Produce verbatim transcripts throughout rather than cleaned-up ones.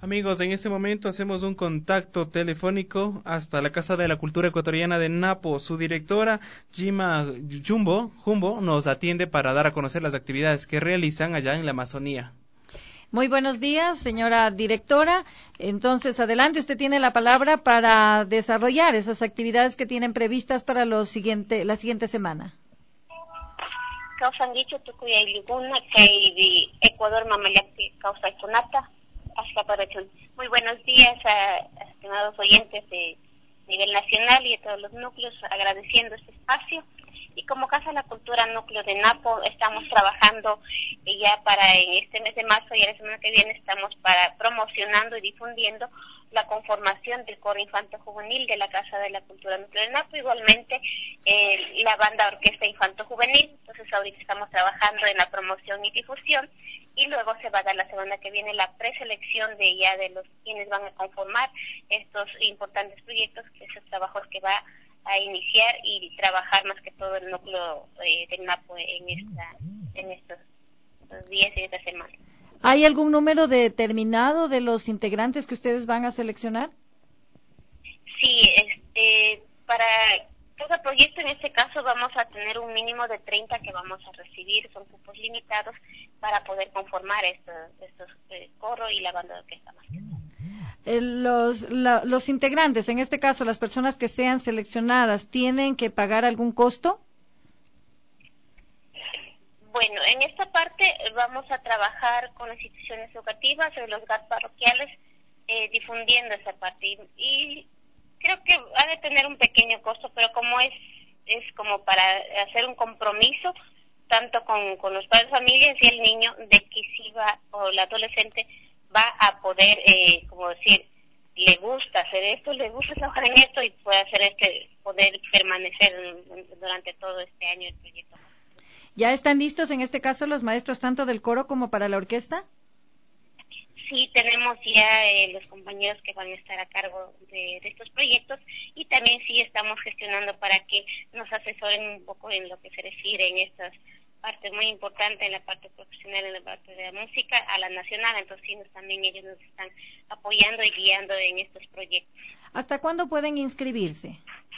Amigos, en este momento hacemos un contacto telefónico hasta la Casa de la Cultura Ecuatoriana de Napo. Su directora, Gima Jumbo, Jumbo, nos atiende para dar a conocer las actividades que realizan allá en la Amazonía. Muy buenos días, señora directora. Entonces, adelante, usted tiene la palabra para desarrollar esas actividades que tienen previstas para los siguiente, la siguiente semana. Ecuador Muy buenos días a estimados oyentes de nivel nacional y de todos los núcleos, agradeciendo este espacio. Y como Casa de la Cultura Núcleo de Napo, estamos trabajando ya para en este mes de marzo y la semana que viene estamos para promocionando y difundiendo la conformación del coro infanto juvenil de la Casa de la Cultura Núcleo de Napo, igualmente eh, la banda orquesta infanto juvenil. Entonces ahorita estamos trabajando en la promoción y difusión y luego se va a dar la semana que viene la preselección de ya de los quienes van a conformar estos importantes proyectos, que esos trabajos que va a iniciar y trabajar más que todo el núcleo eh, del Napo en esta en estos días y esta semana. ¿Hay algún número determinado de los integrantes que ustedes van a seleccionar? Sí, este, para todo proyecto en este caso vamos a tener un mínimo de treinta que vamos a recibir, son cupos limitados para poder conformar estos, estos eh, coro y la banda de orquesta más que todo. Eh, los, la, los integrantes, en este caso las personas que sean seleccionadas, ¿tienen que pagar algún costo? Bueno, en esta parte vamos a trabajar con las instituciones educativas, en los G A T parroquiales, eh, difundiendo esa parte. Y, y creo que ha de tener un pequeño costo, pero como es es como para hacer un compromiso, tanto con, con los padres de familias y el niño, de que sí va, o el adolescente va a poder, eh, como decir, le gusta hacer esto, le gusta trabajar en esto y puede hacer este, poder permanecer durante todo este año el proyecto. ¿Ya están listos en este caso los maestros tanto del coro como para la orquesta? Sí, tenemos ya eh, los compañeros que van a estar a cargo de, de estos proyectos y también sí estamos gestionando para que nos asesoren un poco en lo que se refiere en estas partes muy importantes, en la parte profesional, en la parte de la música, a la nacional. Entonces sí, nos, también ellos nos están apoyando y guiando en estos proyectos. ¿Hasta cuándo pueden inscribirse?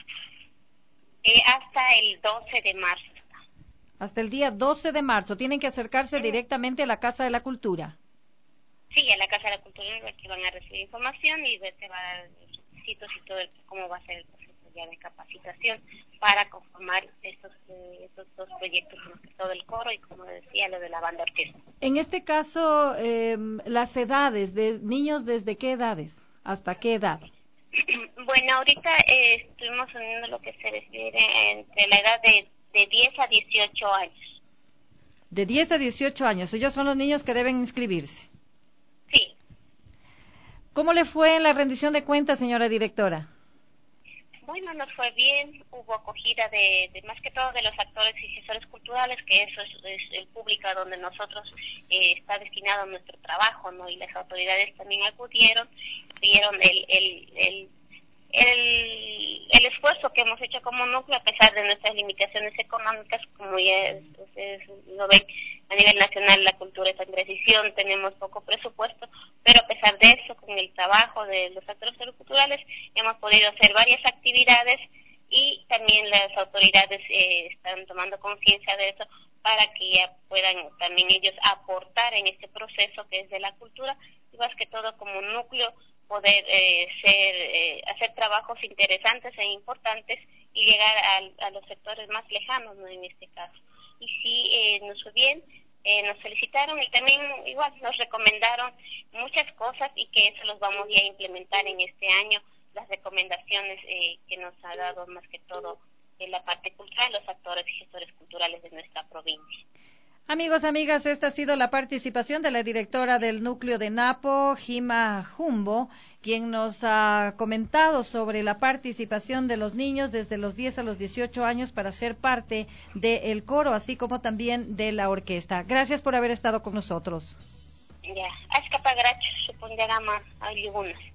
Eh, hasta el doce de marzo. Hasta el día doce de marzo. Tienen que acercarse sí. directamente a la Casa de la Cultura. Sí, a la Casa de la Cultura, que van a recibir información y se va a dar los requisitos y todo el, cómo va a ser el proceso ya de capacitación para conformar estos, eh, estos dos proyectos, más que todo el coro y, como decía, lo de la banda orquesta. En este caso, eh, las edades, de niños, ¿desde qué edades? ¿Hasta qué edad? Bueno, ahorita eh, estuvimos uniendo lo que se refiere entre la edad de, de diez a dieciocho años. De diez a dieciocho años, ellos son los niños que deben inscribirse. Sí. ¿Cómo le fue en la rendición de cuentas, señora directora? Bueno, nos fue bien, hubo acogida de, de más que todo de los actores y gestores culturales, que eso es, es el público a donde nosotros eh, está destinado nuestro trabajo, ¿no? Y las autoridades también acudieron, vieron el, el, el, el, el esfuerzo que hemos hecho como núcleo, a pesar de nuestras limitaciones económicas, como ya ustedes lo ven, a nivel nacional la cultura está en decisión, tenemos poco presupuesto, pero a pesar de eso, con el trabajo de los actores culturales, hemos podido hacer varias actividades y también las autoridades eh, están tomando conciencia de eso para que ya puedan también ellos aportar en este proceso que es de la cultura y más que todo como núcleo poder eh, ser eh, hacer trabajos interesantes e importantes y llegar a, a los sectores más lejanos, ¿no? En este caso. Y sí, eh, nos fue bien, eh, nos felicitaron y también igual nos recomendaron muchas cosas y que eso los vamos ya a implementar en este año, las recomendaciones eh, que nos ha dado más que todo en la parte cultural, los actores y gestores culturales de nuestra provincia. Amigos, amigas, esta ha sido la participación de la directora del núcleo de Napo, Gima Jumbo, quien nos ha comentado sobre la participación de los niños desde los diez a los dieciocho años para ser parte del coro, así como también de la orquesta. Gracias por haber estado con nosotros. Ya, hasta para gracias, supondrá más algunas.